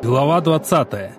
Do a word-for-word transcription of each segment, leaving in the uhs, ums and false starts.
Глава двадцатая.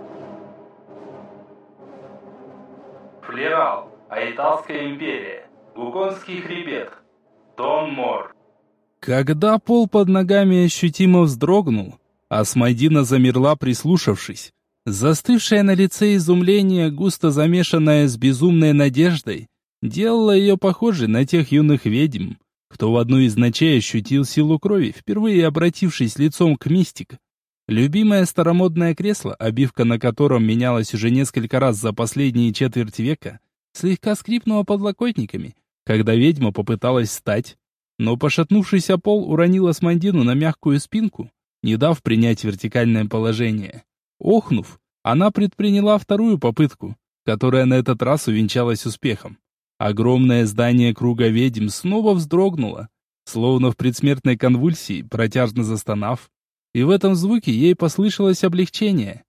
Флерал. Айталская империя. Гуконский хребет. Том Мор. Когда пол под ногами ощутимо вздрогнул, Асмодина замерла, прислушавшись. Застывшее на лице изумление, густо замешанное с безумной надеждой, делало ее похожей на тех юных ведьм, кто в одну из ночей ощутил силу крови, впервые обратившись лицом к мистике. Любимое старомодное кресло, обивка на котором менялась уже несколько раз за последние четверть века, слегка скрипнуло подлокотниками, когда ведьма попыталась встать, но пошатнувшийся пол уронил Асмодину на мягкую спинку, не дав принять вертикальное положение. Охнув, она предприняла вторую попытку, которая на этот раз увенчалась успехом. Огромное здание круга ведьм снова вздрогнуло, словно в предсмертной конвульсии, протяжно застонав, и в этом звуке ей послышалось облегчение.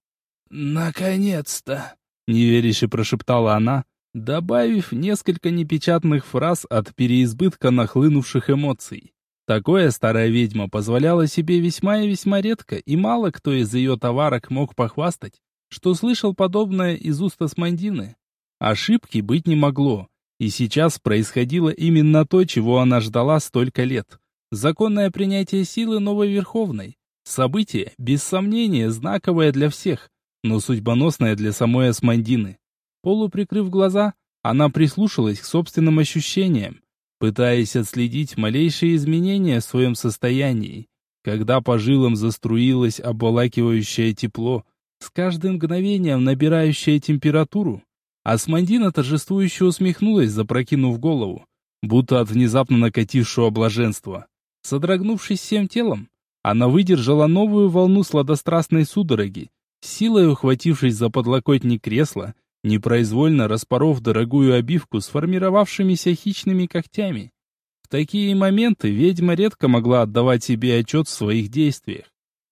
«Наконец-то!» — неверяще прошептала она, добавив несколько непечатных фраз от переизбытка нахлынувших эмоций. Такое старая ведьма позволяла себе весьма и весьма редко, и мало кто из ее товарок мог похвастать, что слышал подобное из уст Асмодины. Ошибки быть не могло, и сейчас происходило именно то, чего она ждала столько лет. Законное принятие силы новой Верховной. Событие, без сомнения, знаковое для всех, но судьбоносное для самой Асмодины. Полуприкрыв глаза, она прислушалась к собственным ощущениям, пытаясь отследить малейшие изменения в своем состоянии. Когда по жилам заструилось обволакивающее тепло, с каждым мгновением набирающее температуру, Асмодина торжествующе усмехнулась, запрокинув голову, будто от внезапно накатившего блаженства. Содрогнувшись всем телом, она выдержала новую волну сладострастной судороги, силой ухватившись за подлокотник кресла, непроизвольно распоров дорогую обивку сформировавшимися хищными когтями. В такие моменты ведьма редко могла отдавать себе отчет в своих действиях.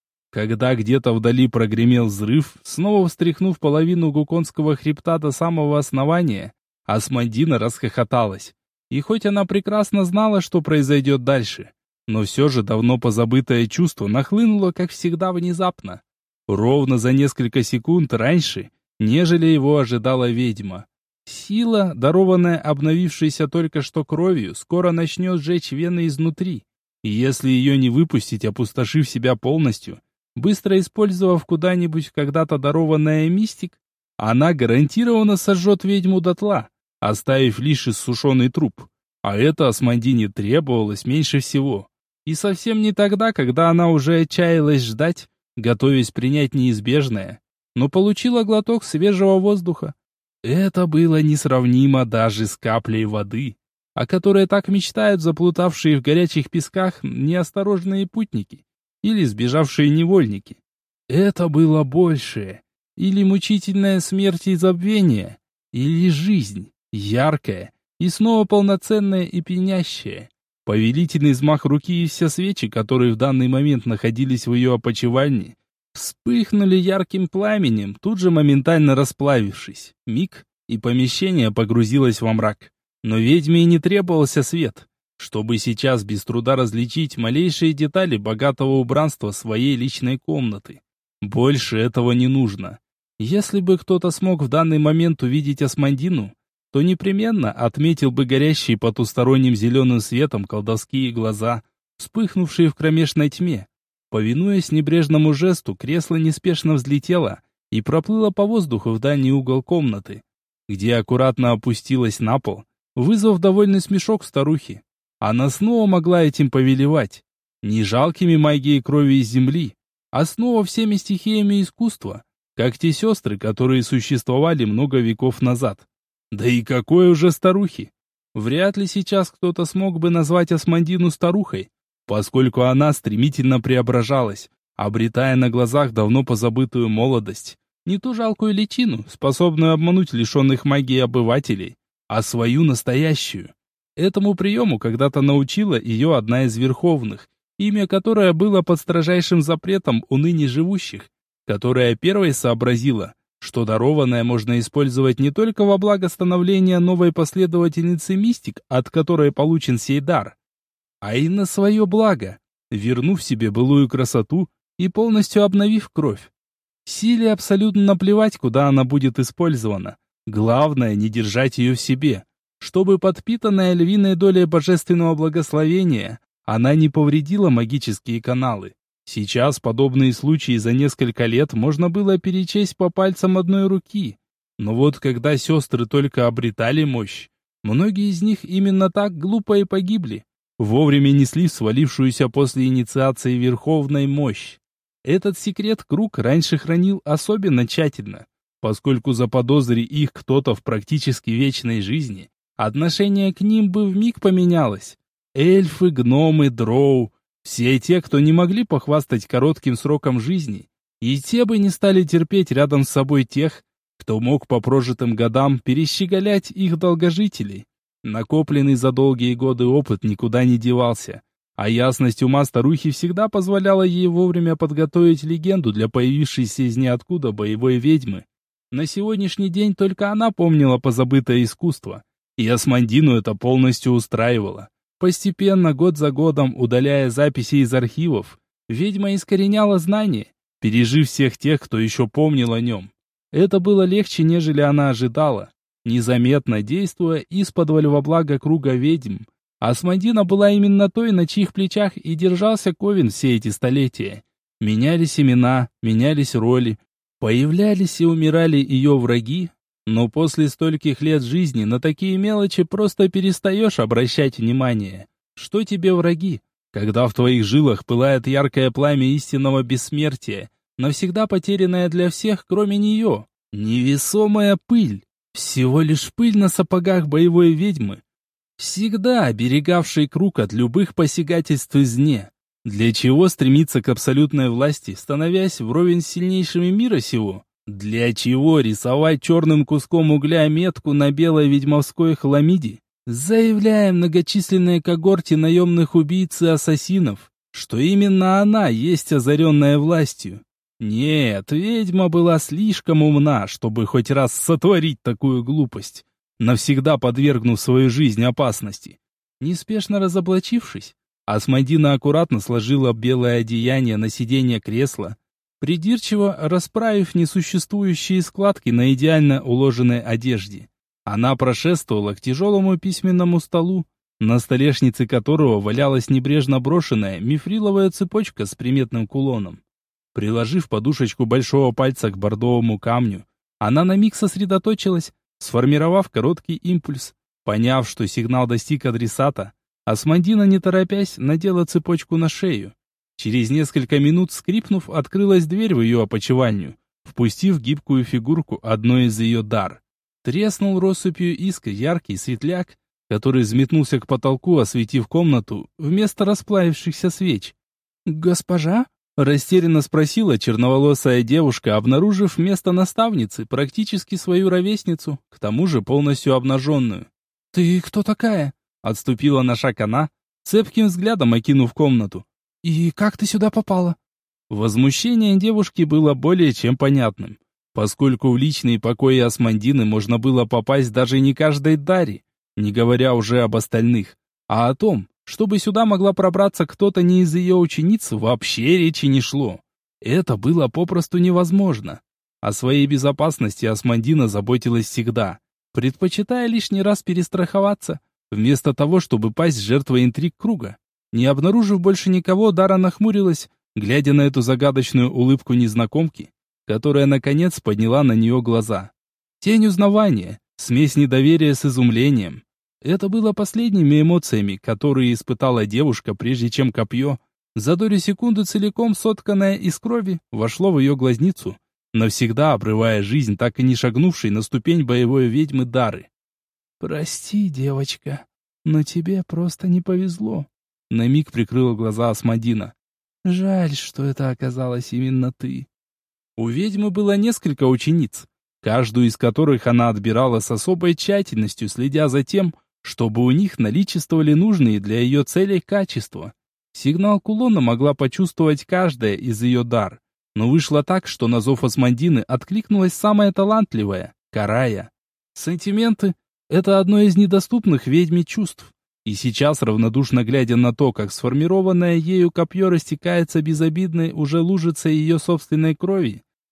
Когда где-то вдали прогремел взрыв, снова встряхнув половину Гуконского хребта до самого основания, Асмодина расхохоталась. И хоть она прекрасно знала, что произойдет дальше, но все же давно позабытое чувство нахлынуло, как всегда, внезапно. Ровно за несколько секунд раньше, нежели его ожидала ведьма. Сила, дарованная обновившейся только что кровью, скоро начнет сжечь вены изнутри. И если ее не выпустить, опустошив себя полностью, быстро использовав куда-нибудь когда-то дарованное мистик, она гарантированно сожжет ведьму дотла, оставив лишь иссушенный труп. А это Асмодине требовалось меньше всего. И совсем не тогда, когда она уже отчаялась ждать, готовясь принять неизбежное, но получила глоток свежего воздуха. Это было несравнимо даже с каплей воды, о которой так мечтают заплутавшие в горячих песках неосторожные путники или сбежавшие невольники. Это было большее, или мучительная смерть и забвение, или жизнь, яркая и снова полноценная и пьянящая. Повелительный взмах руки и все свечи, которые в данный момент находились в ее опочивальне, вспыхнули ярким пламенем, тут же моментально расплавившись. Миг, и помещение погрузилось во мрак. Но ведьме и не требовался свет, чтобы сейчас без труда различить малейшие детали богатого убранства своей личной комнаты. Больше этого не нужно. Если бы кто-то смог в данный момент увидеть Асмодину, то непременно отметил бы горящие потусторонним зеленым светом колдовские глаза, вспыхнувшие в кромешной тьме. Повинуясь небрежному жесту, кресло неспешно взлетело и проплыло по воздуху в дальний угол комнаты, где аккуратно опустилось на пол, вызвав довольный смешок старухи. Она снова могла этим повелевать, не жалкими магией крови из земли, а снова всеми стихиями искусства, как те сестры, которые существовали много веков назад. Да и какой уже старухи! Вряд ли сейчас кто-то смог бы назвать Асмодину старухой, поскольку она стремительно преображалась, обретая на глазах давно позабытую молодость. Не ту жалкую личину, способную обмануть лишенных магии обывателей, а свою настоящую. Этому приему когда-то научила ее одна из верховных, имя которое было под строжайшим запретом у ныне живущих, которая первой сообразила, что дарованное можно использовать не только во благо становления новой последовательницы мистик, от которой получен сей дар, а и на свое благо, вернув себе былую красоту и полностью обновив кровь. Силе абсолютно наплевать, куда она будет использована. Главное, не держать ее в себе, чтобы подпитанная львиной долей божественного благословения, она не повредила магические каналы. Сейчас подобные случаи за несколько лет можно было перечесть по пальцам одной руки. Но вот когда сестры только обретали мощь, многие из них именно так глупо и погибли. Вовремя несли свалившуюся после инициации верховной мощь. Этот секрет круг раньше хранил особенно тщательно, поскольку заподозри их кто-то в практически вечной жизни, отношение к ним бы вмиг поменялось. Эльфы, гномы, дроу — все те, кто не могли похвастать коротким сроком жизни, и те бы не стали терпеть рядом с собой тех, кто мог по прожитым годам перещеголять их долгожителей. Накопленный за долгие годы опыт никуда не девался, а ясность ума старухи всегда позволяла ей вовремя подготовить легенду для появившейся из ниоткуда боевой ведьмы. На сегодняшний день только она помнила позабытое искусство, и Асмандину это полностью устраивало. Постепенно, год за годом, удаляя записи из архивов, ведьма искореняла знания, пережив всех тех, кто еще помнил о нем. Это было легче, нежели она ожидала. Незаметно действуя исподволь во благо круга ведьм, Асмандина была именно той, на чьих плечах и держался Ковен все эти столетия. Менялись имена, менялись роли, появлялись и умирали ее враги, но после стольких лет жизни на такие мелочи просто перестаешь обращать внимание. Что тебе враги, когда в твоих жилах пылает яркое пламя истинного бессмертия, навсегда потерянное для всех, кроме нее? Невесомая пыль. Всего лишь пыль на сапогах боевой ведьмы, всегда оберегавшей круг от любых посягательств извне. Для чего стремиться к абсолютной власти, становясь вровень с сильнейшими мира сего? Для чего рисовать черным куском угля метку на белой ведьмовской хламиде, заявляя многочисленной когорте наемных убийц и ассасинов, что именно она есть озаренная властью? Нет, ведьма была слишком умна, чтобы хоть раз сотворить такую глупость, навсегда подвергнув свою жизнь опасности. Неспешно разоблачившись, Асмандина аккуратно сложила белое одеяние на сиденье кресла, придирчиво расправив несуществующие складки на идеально уложенной одежде. Она прошествовала к тяжелому письменному столу, на столешнице которого валялась небрежно брошенная мифриловая цепочка с приметным кулоном. Приложив подушечку большого пальца к бордовому камню, она на миг сосредоточилась, сформировав короткий импульс. Поняв, что сигнал достиг адресата, Асмандина, не торопясь, надела цепочку на шею. Через несколько минут, скрипнув, открылась дверь в ее опочивальню, впустив гибкую фигурку одной из ее дар. Треснул россыпью искр яркий светляк, который взметнулся к потолку, осветив комнату вместо расплавившихся свеч. «Госпожа?» — растерянно спросила черноволосая девушка, обнаружив вместо наставницы практически свою ровесницу, к тому же полностью обнаженную. «Ты кто такая?» — отступила на шаг она, цепким взглядом окинув комнату. «И как ты сюда попала?» Возмущение девушки было более чем понятным, поскольку в личные покои Асмандины можно было попасть даже не каждой даре, не говоря уже об остальных, а о том, чтобы сюда могла пробраться кто-то не из ее учениц, вообще речи не шло. Это было попросту невозможно. О своей безопасности Асмандина заботилась всегда, предпочитая лишний раз перестраховаться, вместо того, чтобы пасть жертвой интриг круга. Не обнаружив больше никого, Дара нахмурилась, глядя на эту загадочную улыбку незнакомки, которая, наконец, подняла на нее глаза. Тень узнавания, смесь недоверия с изумлением. Это было последними эмоциями, которые испытала девушка, прежде чем копье, за долю секунды целиком сотканное из крови, вошло в ее глазницу, навсегда обрывая жизнь, так и не шагнувшей на ступень боевой ведьмы Дары. «Прости, девочка, но тебе просто не повезло», — на миг прикрыла глаза Асмандина. «Жаль, что это оказалась именно ты». У ведьмы было несколько учениц, каждую из которых она отбирала с особой тщательностью, следя за тем, чтобы у них наличествовали нужные для ее целей качества. Сигнал кулона могла почувствовать каждая из ее дар, но вышло так, что на зов Асмандины откликнулась самая талантливая — Карая. Сантименты — это одно из недоступных ведьме чувств, и сейчас, равнодушно глядя на то, как сформированное ею копье растекается безобидной уже лужицей ее собственной крови,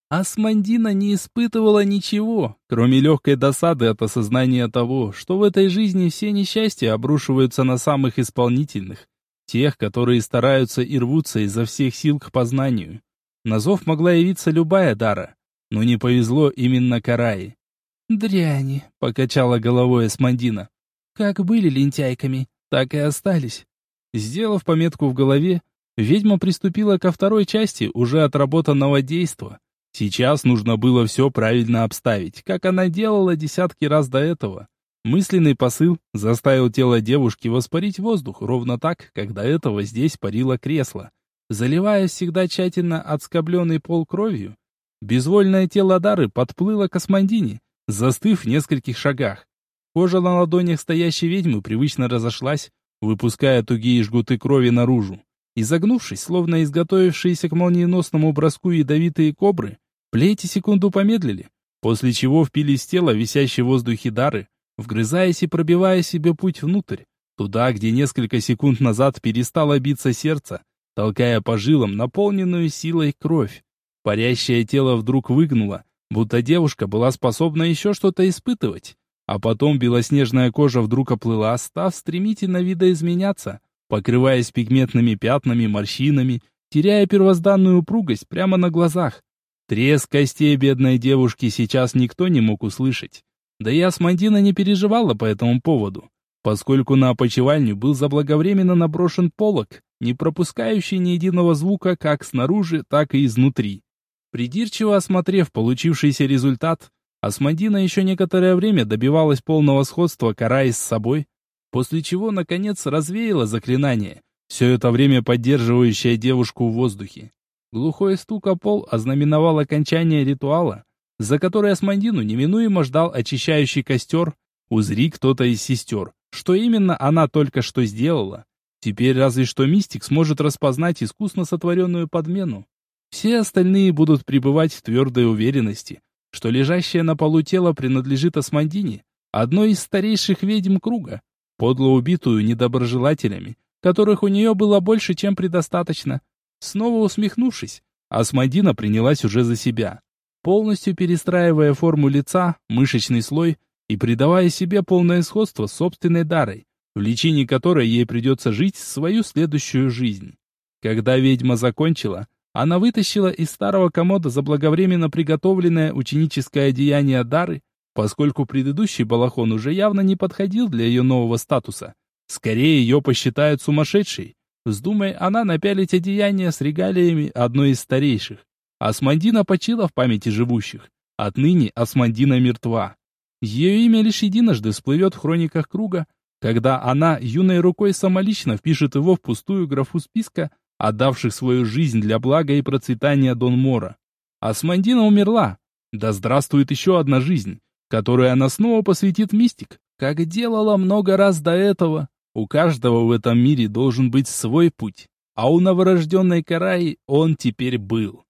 Асмандина не испытывала ничего, кроме легкой досады от осознания того, что в этой жизни все несчастья обрушиваются на самых исполнительных, тех, которые стараются и рвутся изо всех сил к познанию. На зов могла явиться любая Дара, но не повезло именно Карае. «Дряни», — покачала головой Асмандина. «Как были лентяйками, так и остались». Сделав пометку в голове, ведьма приступила ко второй части уже отработанного действа. Сейчас нужно было все правильно обставить, как она делала десятки раз до этого. Мысленный посыл заставил тело девушки воспарить воздух ровно так, как до этого здесь парило кресло. Заливая всегда тщательно отскобленный пол кровью, безвольное тело Дары подплыло к Асмандине, застыв в нескольких шагах. Кожа на ладонях стоящей ведьмы привычно разошлась, выпуская тугие жгуты крови наружу. Изогнувшись, словно изготовившиеся к молниеносному броску ядовитые кобры, плети секунду помедлили, после чего впились в тело висящей в воздухе Дары, вгрызаясь и пробивая себе путь внутрь, туда, где несколько секунд назад перестало биться сердце, толкая по жилам наполненную силой кровь. Парящее тело вдруг выгнуло, будто девушка была способна еще что-то испытывать. А потом белоснежная кожа вдруг оплыла, став стремительно видоизменяться, покрываясь пигментными пятнами, морщинами, теряя первозданную упругость прямо на глазах. Треск костей бедной девушки сейчас никто не мог услышать. Да и Асмандина не переживала по этому поводу, поскольку на опочивальню был заблаговременно наброшен полог, не пропускающий ни единого звука как снаружи, так и изнутри. Придирчиво осмотрев получившийся результат, Асмандина еще некоторое время добивалась полного сходства Караи с собой, после чего, наконец, развеяла заклинание, все это время поддерживающее девушку в воздухе. Глухой стук о пол ознаменовал окончание ритуала, за который Асмандину неминуемо ждал очищающий костер. Узри кто-то из сестер, что именно она только что сделала. Теперь разве что мистик сможет распознать искусно сотворенную подмену. Все остальные будут пребывать в твердой уверенности, что лежащее на полу тело принадлежит Асмандине, одной из старейших ведьм круга, подло убитую недоброжелателями, которых у нее было больше, чем предостаточно. Снова усмехнувшись, Асмандина принялась уже за себя, полностью перестраивая форму лица, мышечный слой и придавая себе полное сходство с собственной Дарой, в личине которой ей придется жить свою следующую жизнь. Когда ведьма закончила, она вытащила из старого комода заблаговременно приготовленное ученическое одеяние Дары, поскольку предыдущий балахон уже явно не подходил для ее нового статуса. Скорее ее посчитают сумасшедшей. Вздумай она напялить одеяние с регалиями одной из старейших. Асмандина почила в памяти живущих. Отныне Асмандина мертва. Ее имя лишь единожды всплывет в хрониках круга, когда она юной рукой самолично впишет его в пустую графу списка, отдавших свою жизнь для блага и процветания Дон Мора. Асмандина умерла. Да здравствует еще одна жизнь, которую она снова посвятит мистик, как делала много раз до этого. У каждого в этом мире должен быть свой путь, а у новорожденной Караи он теперь был.